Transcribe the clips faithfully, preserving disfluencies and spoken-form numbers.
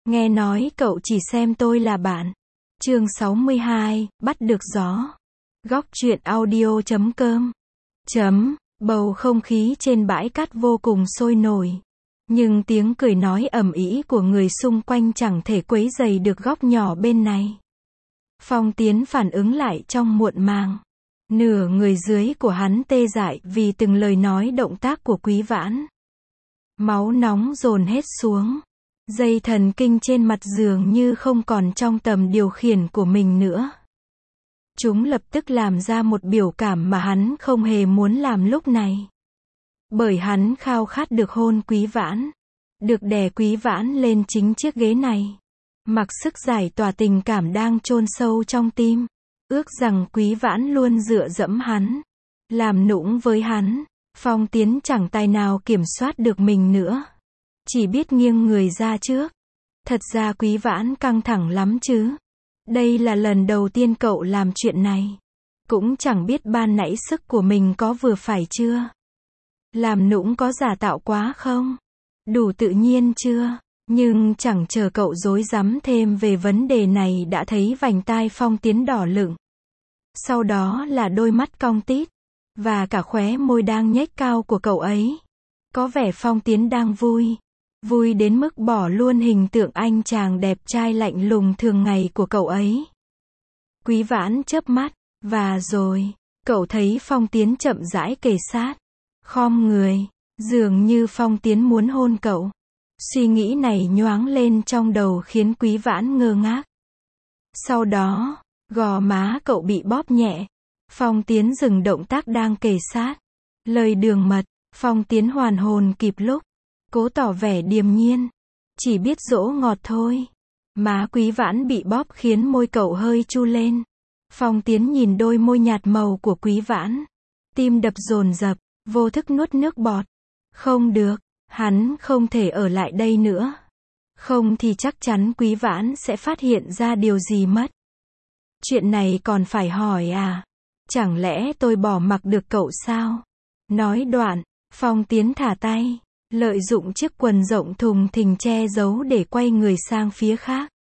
Nghe nói cậu chỉ xem tôi là bạn. Chương sáu mươi hai, bắt được gió. Góc truyện audio chấm com. Chấm, bầu không khí trên bãi cát vô cùng sôi nổi. Nhưng tiếng cười nói ầm ĩ của người xung quanh chẳng thể quấy rầy được góc nhỏ bên này. Phong Tiến phản ứng lại trong muộn màng. Nửa người dưới của hắn tê dại vì từng lời nói động tác của Quý Vãn. Máu nóng dồn hết xuống. Dây thần kinh trên mặt dường như không còn trong tầm điều khiển của mình nữa. Chúng lập tức làm ra một biểu cảm mà hắn không hề muốn làm lúc này. Bởi hắn khao khát được hôn Quý Vãn. Được đè Quý Vãn lên chính chiếc ghế này. Mặc sức giải tỏa tình cảm đang chôn sâu trong tim. Ước rằng Quý Vãn luôn dựa dẫm hắn. Làm nũng với hắn. Phong Tiến chẳng tài nào kiểm soát được mình nữa. Chỉ biết nghiêng người ra trước. Thật ra Quý Vãn căng thẳng lắm chứ. Đây là lần đầu tiên cậu làm chuyện này. Cũng chẳng biết ban nãy sức của mình có vừa phải chưa. Làm nũng có giả tạo quá không? Đủ tự nhiên chưa? Nhưng chẳng chờ cậu rối rắm thêm về vấn đề này đã thấy vành tai Phong Tiến đỏ lựng. Sau đó là đôi mắt cong tít. Và cả khóe môi đang nhếch cao của cậu ấy. Có vẻ Phong Tiến đang vui. Vui đến mức bỏ luôn hình tượng anh chàng đẹp trai lạnh lùng thường ngày của cậu ấy. Quý Vãn chớp mắt. Và rồi, cậu thấy Phong Tiến chậm rãi kề sát. Khom người. Dường như Phong Tiến muốn hôn cậu. Suy nghĩ này nhoáng lên trong đầu khiến Quý Vãn ngơ ngác. Sau đó, gò má cậu bị bóp nhẹ. Phong Tiến dừng động tác đang kề sát. Lời đường mật, Phong Tiến hoàn hồn kịp lúc. Cố tỏ vẻ điềm nhiên. Chỉ biết dỗ ngọt thôi. Má Quý Vãn bị bóp khiến môi cậu hơi chu lên. Phong Tiến nhìn đôi môi nhạt màu của Quý Vãn. Tim đập dồn dập, vô thức nuốt nước bọt. Không được, hắn không thể ở lại đây nữa. Không thì chắc chắn Quý Vãn sẽ phát hiện ra điều gì mất. Chuyện này còn phải hỏi à? Chẳng lẽ tôi bỏ mặc được cậu sao? Nói đoạn, Phong Tiến thả tay. Lợi dụng chiếc quần rộng thùng thình che giấu để quay người sang phía khác.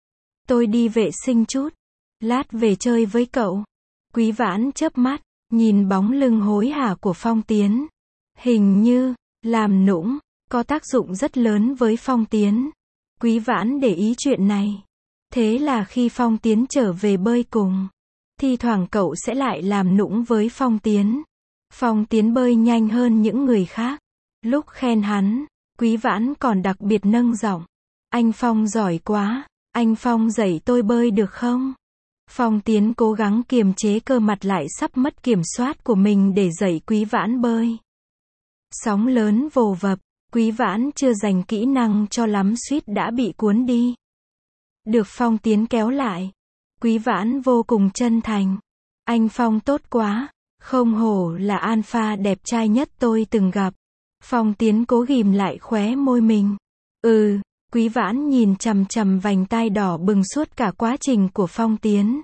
Tôi đi vệ sinh chút. Lát về chơi với cậu. Quý Vãn chớp mắt, nhìn bóng lưng hối hả của Phong Tiến. Hình như, làm nũng, có tác dụng rất lớn với Phong Tiến. Quý Vãn để ý chuyện này. Thế là khi Phong Tiến trở về bơi cùng, thi thoảng cậu sẽ lại làm nũng với Phong Tiến. Phong Tiến bơi nhanh hơn những người khác. Lúc khen hắn, Quý Vãn còn đặc biệt nâng giọng. Anh Phong giỏi quá, anh Phong dạy tôi bơi được không? Phong Tiến cố gắng kiềm chế cơ mặt lại sắp mất kiểm soát của mình để dạy Quý Vãn bơi. Sóng lớn vồ vập, Quý Vãn chưa dành kỹ năng cho lắm suýt đã bị cuốn đi. Được Phong Tiến kéo lại. Quý Vãn vô cùng chân thành. Anh Phong tốt quá, không hổ là alpha đẹp trai nhất tôi từng gặp. Phong Tiến cố ghim lại khóe môi mình. Ừ, Quý Vãn nhìn chằm chằm vành tai đỏ bừng suốt cả quá trình của Phong Tiến.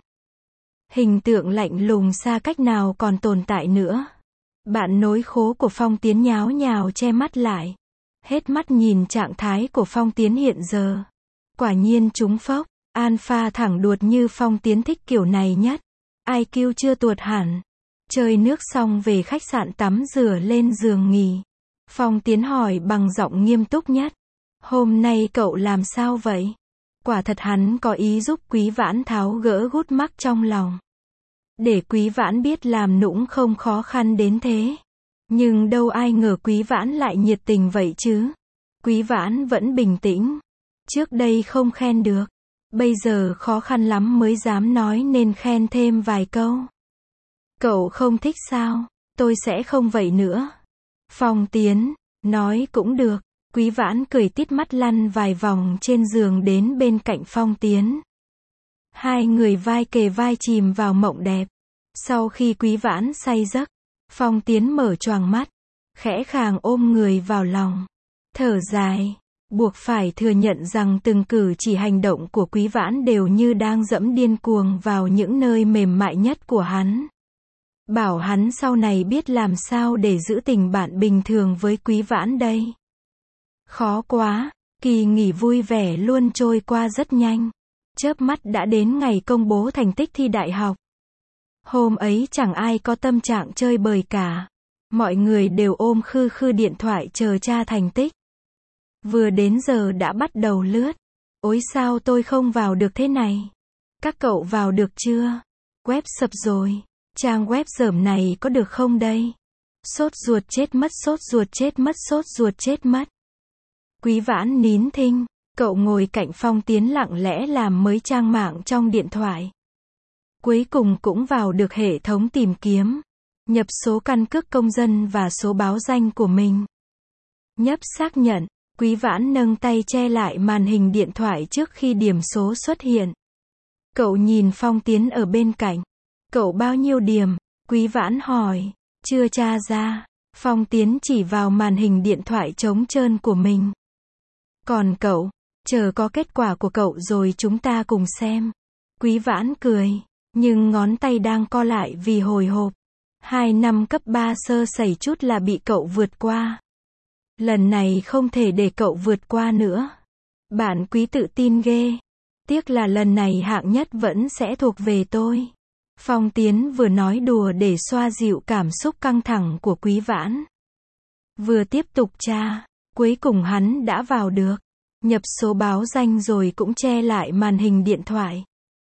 Hình tượng lạnh lùng xa cách nào còn tồn tại nữa. Bạn nối khố của Phong Tiến nháo nhào che mắt lại. Hết mắt nhìn trạng thái của Phong Tiến hiện giờ. Quả nhiên trúng phốc. Alpha thẳng đuột như Phong Tiến thích kiểu này nhất. i kiu chưa tuột hẳn. Chơi nước xong về khách sạn tắm rửa lên giường nghỉ. Phong Tiến hỏi bằng giọng nghiêm túc nhất. Hôm nay cậu làm sao vậy? Quả thật hắn có ý giúp Quý Vãn tháo gỡ gút mắc trong lòng. Để Quý Vãn biết làm nũng không khó khăn đến thế. Nhưng đâu ai ngờ Quý Vãn lại nhiệt tình vậy chứ. Quý Vãn vẫn bình tĩnh. Trước đây không khen được. Bây giờ khó khăn lắm mới dám nói nên khen thêm vài câu. Cậu không thích sao? Tôi sẽ không vậy nữa. Phong Tiến, nói cũng được. Quý Vãn cười tít mắt lăn vài vòng trên giường đến bên cạnh Phong Tiến. Hai người vai kề vai chìm vào mộng đẹp. Sau khi Quý Vãn say giấc, Phong Tiến mở choàng mắt, khẽ khàng ôm người vào lòng. Thở dài, buộc phải thừa nhận rằng từng cử chỉ hành động của Quý Vãn đều như đang dẫm điên cuồng vào những nơi mềm mại nhất của hắn. Bảo hắn sau này biết làm sao để giữ tình bạn bình thường với Quý Vãn đây. Khó quá, Kỳ nghỉ vui vẻ luôn trôi qua rất nhanh. Chớp mắt đã đến ngày công bố thành tích thi đại học. Hôm ấy chẳng ai có tâm trạng chơi bời cả. Mọi người đều ôm khư khư điện thoại chờ tra thành tích. Vừa đến giờ đã bắt đầu lướt. Ôi sao tôi không vào được thế này? Các cậu vào được chưa? Web sập rồi. Trang web dởm này có được không đây? Sốt ruột chết mất, sốt ruột chết mất, sốt ruột chết mất. Quý Vãn nín thinh. Cậu ngồi cạnh Phong Tiến lặng lẽ làm mới trang mạng trong điện thoại. Cuối cùng cũng vào được hệ thống tìm kiếm. Nhập số căn cước công dân và số báo danh của mình. Nhấp xác nhận. Quý Vãn nâng tay che lại màn hình điện thoại trước khi điểm số xuất hiện. Cậu nhìn Phong Tiến ở bên cạnh. Cậu bao nhiêu điểm? Quý Vãn hỏi. Chưa tra ra. Phong Tiến chỉ vào màn hình điện thoại trống trơn của mình. Còn cậu? Chờ có kết quả của cậu rồi chúng ta cùng xem. Quý Vãn cười. Nhưng ngón tay đang co lại vì hồi hộp. Hai năm cấp ba sơ sẩy chút là bị cậu vượt qua. Lần này không thể để cậu vượt qua nữa. Bạn Quý tự tin ghê. Tiếc là lần này hạng nhất vẫn sẽ thuộc về tôi. Phong Tiến vừa nói đùa để xoa dịu cảm xúc căng thẳng của Quý Vãn. Vừa tiếp tục tra. Cuối cùng hắn đã vào được. Nhập số báo danh rồi cũng che lại màn hình điện thoại.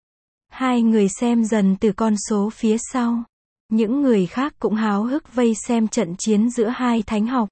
Hai người xem dần từ con số phía sau. Những người khác cũng háo hức vây xem trận chiến giữa hai thánh học.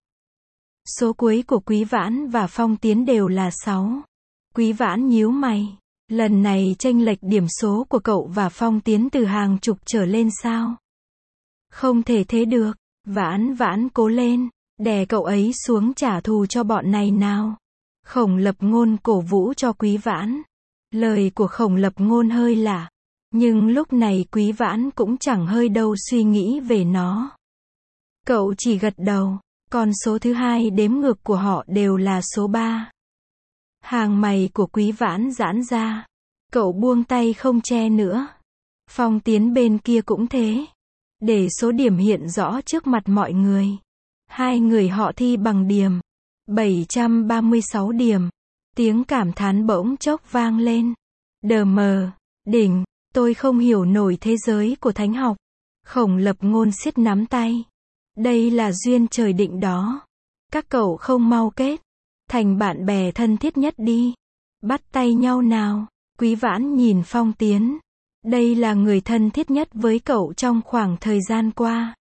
Số cuối của Quý Vãn và Phong Tiến đều là sáu. Quý Vãn nhíu mày. Lần này chênh lệch điểm số của cậu và Phong Tiến từ hàng chục trở lên sao? Không thể thế được. Vãn Vãn cố lên. Đè cậu ấy xuống trả thù cho bọn này nào. Khổng Lập Ngôn cổ vũ cho Quý Vãn. Lời của Khổng Lập Ngôn hơi lạ. Nhưng lúc này Quý Vãn cũng chẳng hơi đâu suy nghĩ về nó. Cậu chỉ gật đầu. Con số thứ hai đếm ngược của họ đều là số ba. Hàng mày của Quý Vãn giãn ra. Cậu buông tay không che nữa. Phong Tiến bên kia cũng thế. Để số điểm hiện rõ trước mặt mọi người. Hai người họ thi bằng điểm. bảy trăm ba mươi sáu điểm. Tiếng cảm thán bỗng chốc vang lên. Đờ mờ. Đỉnh. Tôi không hiểu nổi thế giới của thánh học. Khổng Lập Ngôn siết nắm tay. Đây là duyên trời định đó. Các cậu không mau kết thành bạn bè thân thiết nhất đi. Bắt tay nhau nào. Quý Vãn nhìn Phong Tiến. Đây là người thân thiết nhất với cậu trong khoảng thời gian qua.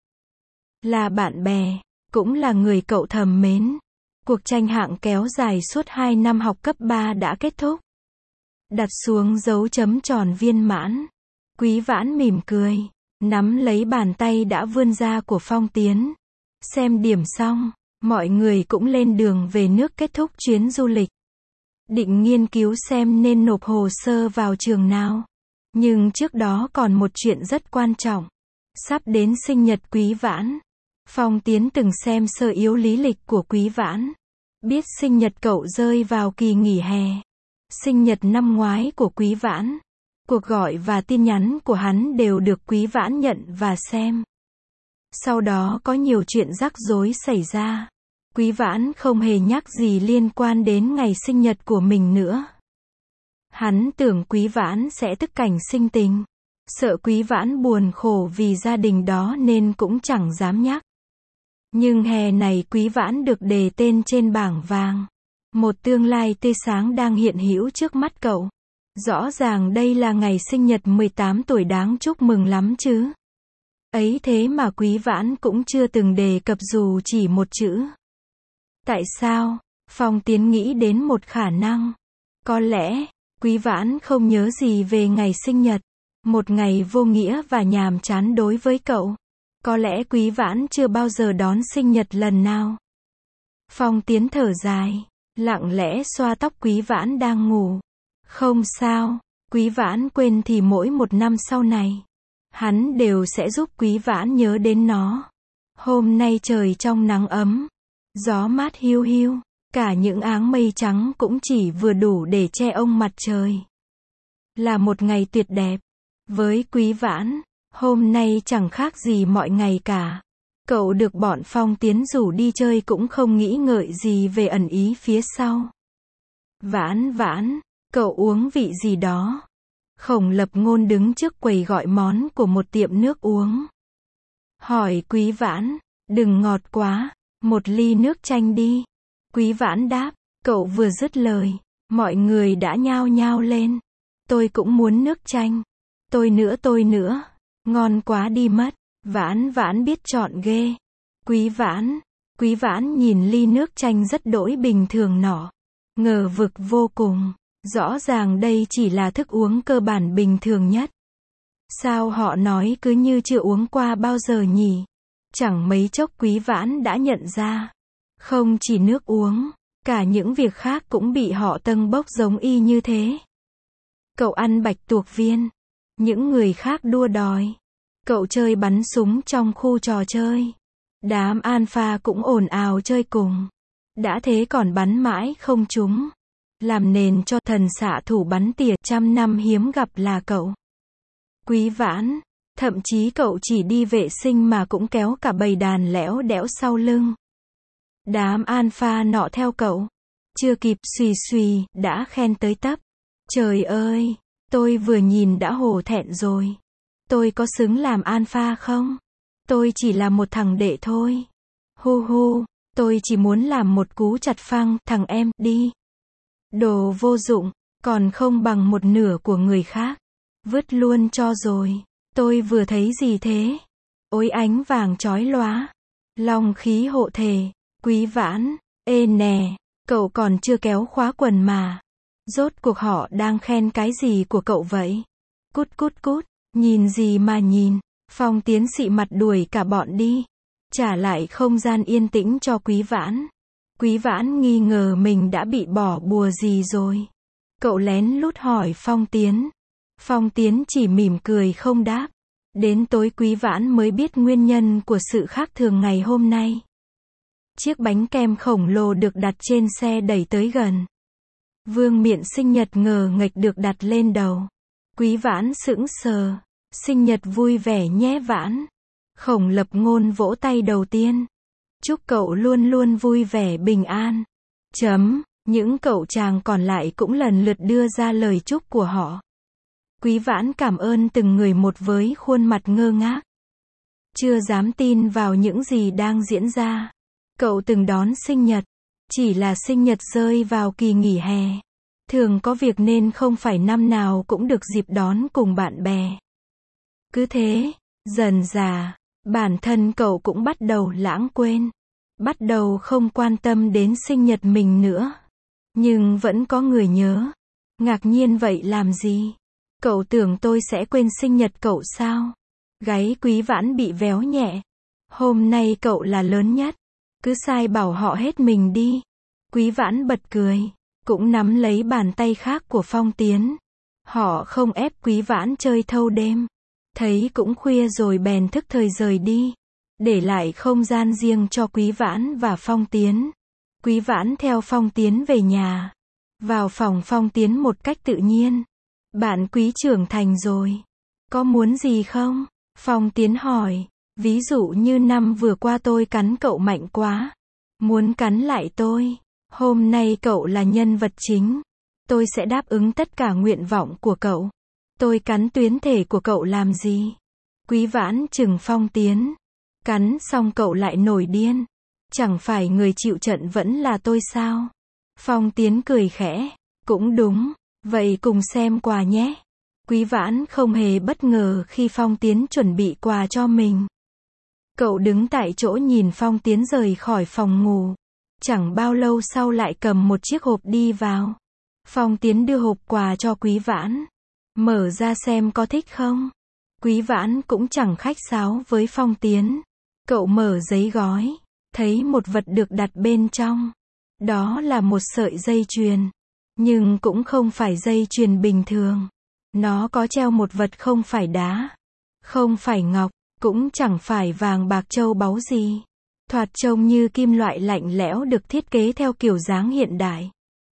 Là bạn bè. Cũng là người cậu thầm mến. Cuộc tranh hạng kéo dài suốt hai năm học cấp ba đã kết thúc. Đặt xuống dấu chấm tròn viên mãn. Quý Vãn mỉm cười. Nắm lấy bàn tay đã vươn ra của Phong Tiến. Xem điểm xong. Mọi người cũng lên đường về nước kết thúc chuyến du lịch. Định nghiên cứu xem nên nộp hồ sơ vào trường nào. Nhưng trước đó còn một chuyện rất quan trọng. Sắp đến sinh nhật Quý Vãn. Phong Tiến từng xem sơ yếu lý lịch của Quý Vãn. Biết sinh nhật cậu rơi vào kỳ nghỉ hè. Sinh nhật năm ngoái của Quý Vãn. Cuộc gọi và tin nhắn của hắn đều được Quý Vãn nhận và xem. Sau đó có nhiều chuyện rắc rối xảy ra. Quý Vãn không hề nhắc gì liên quan đến ngày sinh nhật của mình nữa. Hắn tưởng Quý Vãn sẽ tức cảnh sinh tình. Sợ Quý Vãn buồn khổ vì gia đình đó nên cũng chẳng dám nhắc. Nhưng hè này Quý Vãn được đề tên trên bảng vàng. Một tương lai tươi sáng đang hiện hữu trước mắt cậu. Rõ ràng đây là ngày sinh nhật mười tám tuổi đáng chúc mừng lắm chứ. Ấy thế mà Quý Vãn cũng chưa từng đề cập dù chỉ một chữ. Tại sao? Phong Tiến nghĩ đến một khả năng. Có lẽ, Quý Vãn không nhớ gì về ngày sinh nhật. Một ngày vô nghĩa và nhàm chán đối với cậu. Có lẽ Quý Vãn chưa bao giờ đón sinh nhật lần nào. Phong Tiến thở dài. Lặng lẽ xoa tóc Quý Vãn đang ngủ. Không sao. Quý Vãn quên thì mỗi một năm sau này. Hắn đều sẽ giúp Quý Vãn nhớ đến nó. Hôm nay trời trong nắng ấm. Gió mát hiu hiu. Cả những áng mây trắng cũng chỉ vừa đủ để che ông mặt trời. Là một ngày tuyệt đẹp. Với Quý Vãn, hôm nay chẳng khác gì mọi ngày cả. Cậu được bọn Phong Tiến rủ đi chơi cũng không nghĩ ngợi gì về ẩn ý phía sau. Vãn vãn, cậu uống vị gì đó? Khổng Lập Ngôn đứng trước quầy gọi món của một tiệm nước uống. Hỏi Quý Vãn, đừng ngọt quá, một ly nước chanh đi. Quý Vãn đáp, cậu vừa dứt lời, mọi người đã nhao nhao lên. Tôi cũng muốn nước chanh. Tôi nữa tôi nữa, ngon quá đi mất. Vãn vãn biết chọn ghê. Quý Vãn, Quý Vãn nhìn ly nước chanh rất đỗi bình thường nọ. Ngờ vực vô cùng. Rõ ràng đây chỉ là thức uống cơ bản bình thường nhất. Sao họ nói cứ như chưa uống qua bao giờ nhỉ? Chẳng mấy chốc Quý Vãn đã nhận ra. Không chỉ nước uống, cả những việc khác cũng bị họ tâng bốc giống y như thế. Cậu ăn bạch tuộc viên. Những người khác đua đòi. Cậu chơi bắn súng trong khu trò chơi. Đám alpha cũng ồn ào chơi cùng. Đã thế còn bắn mãi không trúng. Làm nền cho thần xạ thủ bắn tỉa trăm năm hiếm gặp là cậu. Quý Vãn, thậm chí cậu chỉ đi vệ sinh mà cũng kéo cả bầy đàn lẽo đẽo sau lưng. Đám alpha nọ theo cậu. Chưa kịp xùy xùy, đã khen tới tấp. Trời ơi, tôi vừa nhìn đã hổ thẹn rồi. Tôi có xứng làm alpha không? Tôi chỉ là một thằng đệ thôi. Hu hu, tôi chỉ muốn làm một cú chặt phăng thằng em đi. Đồ vô dụng, còn không bằng một nửa của người khác. Vứt luôn cho rồi. Tôi vừa thấy gì thế? Ôi ánh vàng chói lóa. Long khí hộ thể. Quý Vãn, ê nè, cậu còn chưa kéo khóa quần mà. Rốt cuộc họ đang khen cái gì của cậu vậy? Cút cút cút, nhìn gì mà nhìn. Phong Tiến xị mặt đuổi cả bọn đi. Trả lại không gian yên tĩnh cho Quý Vãn. Quý Vãn nghi ngờ mình đã bị bỏ bùa gì rồi. Cậu lén lút hỏi Phong Tiến. Phong Tiến chỉ mỉm cười không đáp. Đến tối Quý Vãn mới biết nguyên nhân của sự khác thường ngày hôm nay. Chiếc bánh kem khổng lồ được đặt trên xe đẩy tới gần. Vương miện sinh nhật ngờ nghệch được đặt lên đầu. Quý Vãn sững sờ. Sinh nhật vui vẻ nhé Vãn. Khổng Lập Ngôn vỗ tay đầu tiên. Chúc cậu luôn luôn vui vẻ bình an. Chấm, những cậu chàng còn lại cũng lần lượt đưa ra lời chúc của họ. Quý Vãn cảm ơn từng người một với khuôn mặt ngơ ngác. Chưa dám tin vào những gì đang diễn ra. Cậu từng đón sinh nhật. Chỉ là sinh nhật rơi vào kỳ nghỉ hè. Thường có việc nên không phải năm nào cũng được dịp đón cùng bạn bè. Cứ thế, dần dà, bản thân cậu cũng bắt đầu lãng quên. Bắt đầu không quan tâm đến sinh nhật mình nữa. Nhưng vẫn có người nhớ. Ngạc nhiên vậy làm gì? Cậu tưởng tôi sẽ quên sinh nhật cậu sao? Gáy Quý Vãn bị véo nhẹ. Hôm nay cậu là lớn nhất. Cứ sai bảo họ hết mình đi. Quý Vãn bật cười. Cũng nắm lấy bàn tay khác của Phong Tiến. Họ không ép Quý Vãn chơi thâu đêm. Thấy cũng khuya rồi bèn thức thời rời đi. Để lại không gian riêng cho Quý Vãn và Phong Tiến. Quý Vãn theo Phong Tiến về nhà. Vào phòng Phong Tiến một cách tự nhiên. Bạn Quý trưởng thành rồi. Có muốn gì không? Phong Tiến hỏi. Ví dụ như năm vừa qua tôi cắn cậu mạnh quá. Muốn cắn lại tôi. Hôm nay cậu là nhân vật chính. Tôi sẽ đáp ứng tất cả nguyện vọng của cậu. Tôi cắn tuyến thể của cậu làm gì? Quý Vãn chừng Phong Tiến. Cắn xong cậu lại nổi điên. Chẳng phải người chịu trận vẫn là tôi sao? Phong Tiến cười khẽ. Cũng đúng. Vậy cùng xem quà nhé. Quý Vãn không hề bất ngờ khi Phong Tiến chuẩn bị quà cho mình. Cậu đứng tại chỗ nhìn Phong Tiến rời khỏi phòng ngủ. Chẳng bao lâu sau lại cầm một chiếc hộp đi vào. Phong Tiến đưa hộp quà cho Quý Vãn. Mở ra xem có thích không? Quý Vãn cũng chẳng khách sáo với Phong Tiến. Cậu mở giấy gói. Thấy một vật được đặt bên trong. Đó là một sợi dây chuyền. Nhưng cũng không phải dây chuyền bình thường. Nó có treo một vật không phải đá. Không phải ngọc. Cũng chẳng phải vàng bạc châu báu gì. Thoạt trông như kim loại lạnh lẽo được thiết kế theo kiểu dáng hiện đại.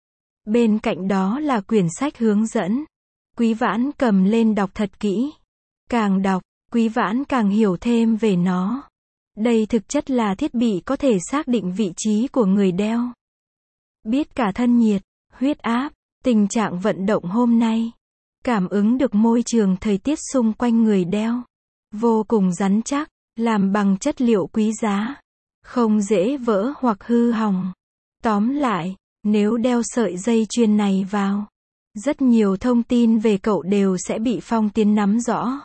Bên cạnh đó là quyển sách hướng dẫn. Quý Vãn cầm lên đọc thật kỹ. Càng đọc, Quý Vãn càng hiểu thêm về nó. Đây thực chất là thiết bị có thể xác định vị trí của người đeo. Biết cả thân nhiệt, huyết huyết áp, tình trạng vận động hôm nay. Cảm ứng được môi trường thời tiết xung quanh người đeo. Vô cùng rắn chắc, làm bằng chất liệu quý giá. Không dễ vỡ hoặc hư hỏng. Tóm lại, nếu đeo sợi dây chuyền này vào, rất nhiều thông tin về cậu đều sẽ bị Phong Tiến nắm rõ.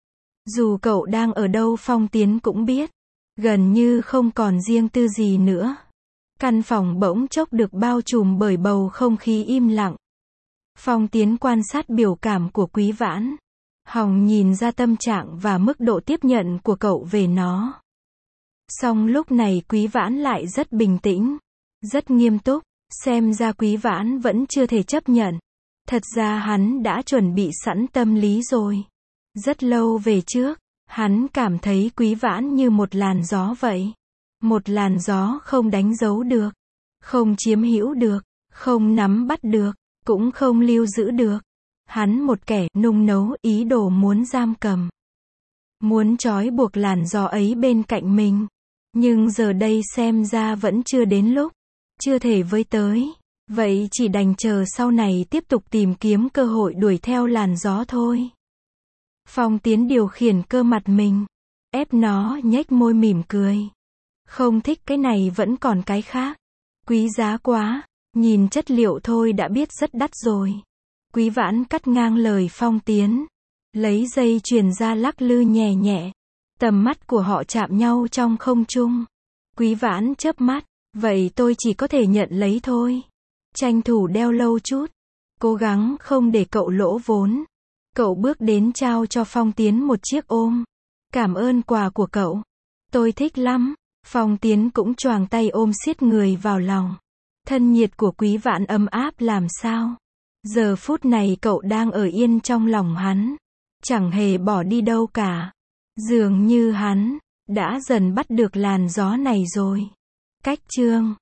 Dù cậu đang ở đâu Phong Tiến cũng biết. Gần như không còn riêng tư gì nữa. Căn phòng bỗng chốc được bao trùm bởi bầu không khí im lặng. Phong Tiến quan sát biểu cảm của Quý Vãn. Hòng nhìn ra tâm trạng và mức độ tiếp nhận của cậu về nó. Song lúc này Quý Vãn lại rất bình tĩnh, rất nghiêm túc, xem ra Quý Vãn vẫn chưa thể chấp nhận. Thật ra hắn đã chuẩn bị sẵn tâm lý rồi. Rất lâu về trước, hắn cảm thấy Quý Vãn như một làn gió vậy. Một làn gió không đánh dấu được, không chiếm hữu được, không nắm bắt được, cũng không lưu giữ được. Hắn một kẻ nung nấu ý đồ muốn giam cầm. Muốn trói buộc làn gió ấy bên cạnh mình. Nhưng giờ đây xem ra vẫn chưa đến lúc. Chưa thể với tới. Vậy chỉ đành chờ sau này tiếp tục tìm kiếm cơ hội đuổi theo làn gió thôi. Phong Tiến điều khiển cơ mặt mình. Ép nó nhếch môi mỉm cười. Không thích cái này vẫn còn cái khác. Quý giá quá. Nhìn chất liệu thôi đã biết rất đắt rồi. Quý Vãn cắt ngang lời Phong Tiến. Lấy dây chuyền ra lắc lư nhẹ nhẹ. Tầm mắt của họ chạm nhau trong không trung. Quý Vãn chớp mắt. Vậy tôi chỉ có thể nhận lấy thôi. Tranh thủ đeo lâu chút. Cố gắng không để cậu lỗ vốn. Cậu bước đến trao cho Phong Tiến một chiếc ôm. Cảm ơn quà của cậu. Tôi thích lắm. Phong Tiến cũng choàng tay ôm siết người vào lòng. Thân nhiệt của Quý Vãn ấm áp làm sao. Giờ phút này cậu đang ở yên trong lòng hắn. Chẳng hề bỏ đi đâu cả. Dường như hắn đã dần bắt được làn gió này rồi. Cách chương